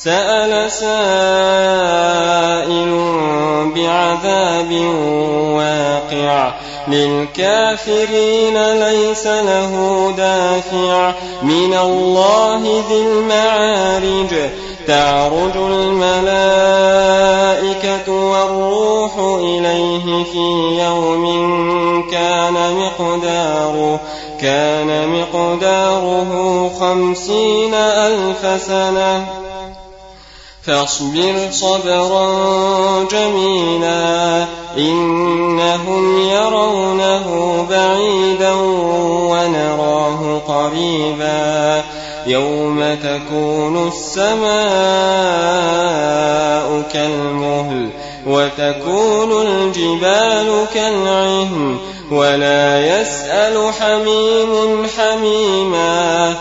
سأل سائل بعذاب واقع للكافرين ليس له دافع من الله ذي المعارج تعرج الملائكة والروح إليه في يوم كان مقداره 50,000 سنة فاصبر صبرا جميلا إنهم يرونه بعيدا ونراه قريبا يوم تكون السماء كالمهل وتكون الجبال كالعهن ولا يسأل حميم حميما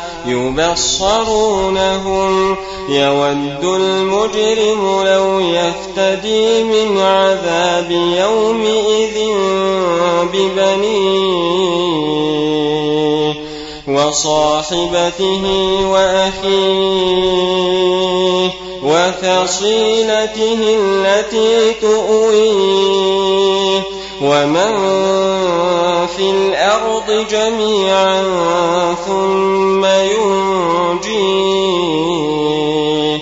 يبصرونهم يود المجرم لو يفتدي من عذاب يومئذ ببنيه وصاحبته وأخيه وفصيلته التي تؤويه ومن في الأرض جميعا ثم ينجيه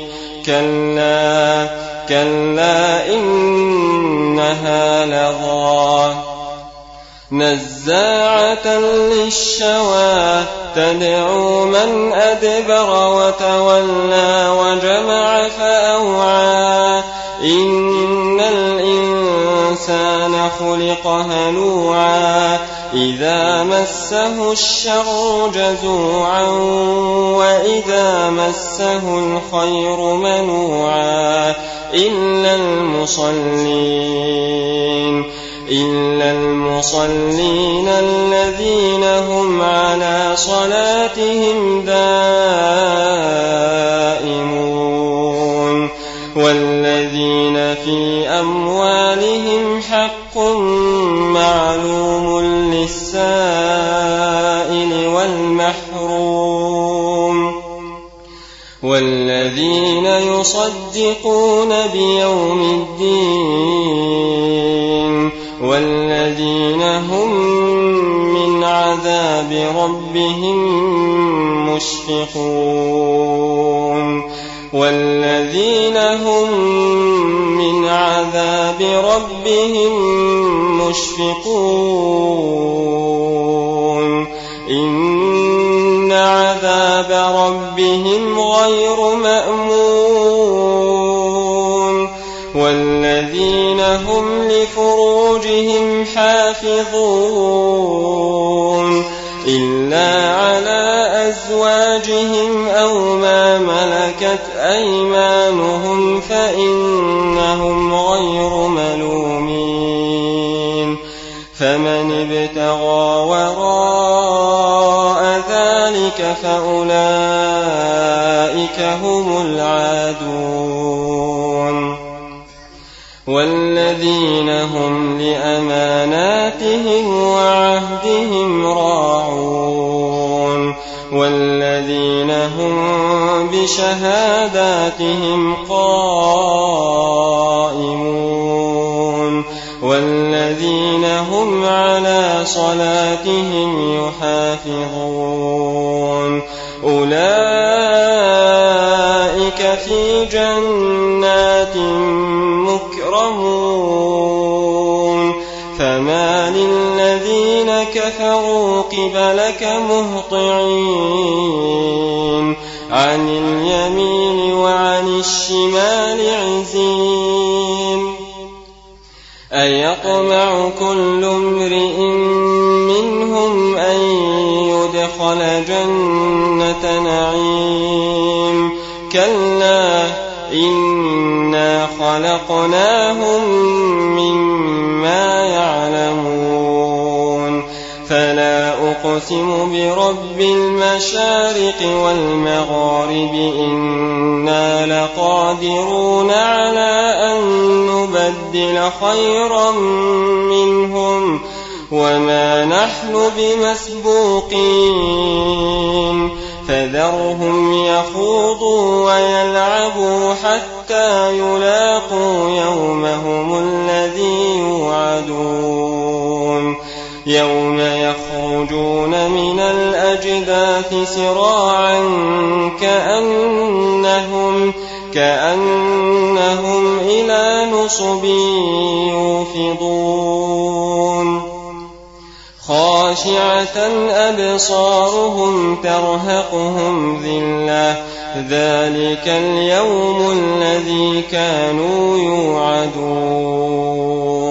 كلا إنها لظى نزاعة للشوى تدعو من أدبر وتولى وجمع فأوعى إن الإنسان خلق هلوعا إذا مسه الشر جزوعا وإذا مسه الخير منوعا إلا المصلين الذين هم على صلاتهم دائمون والذين في أموالهم حق معلوم للسائل والمحروم والذين يصدقون بيوم الدين والذين هم من عذاب ربهم مشفقون والذين هم من عذاب ربهم مشفقون إن عذاب ربهم غير مأمون والذين هم لفروجهم حافظون إلا على أزواجهم أو ما ملكت أيمانهم فإنهم غير ملومين فمن ابتغى وراء ذلك فأولئك هم العادون والذين هم لأماناتهم وعهدهم راعون والذين هم بشهاداتهم قائمون والذين هم على صلاتهم يحافظون أولئك في جنات مكرمون فما للذين كفروا قبلك مهطعين عن اليمين وعن الشمال عزين أيطمع كل امرئ منهم أن يدخل جنة نعيم كلا إنا خلقناهم مما يعلمون فلا أقسم برب المشارق والمغارب إنا لقادرون على أن نبدل خيرا منهم وما نحن بمسبوقين فذرهم يخوضوا ويلعبوا حتى يلاقوا يومهم الذي يوعدون يوم يخرجون من الأجداث سراعا كأنهم إلى نصب يوفضون خاشعة أبصارهم ترهقهم ذلة ذلك اليوم الذي كانوا يوعدون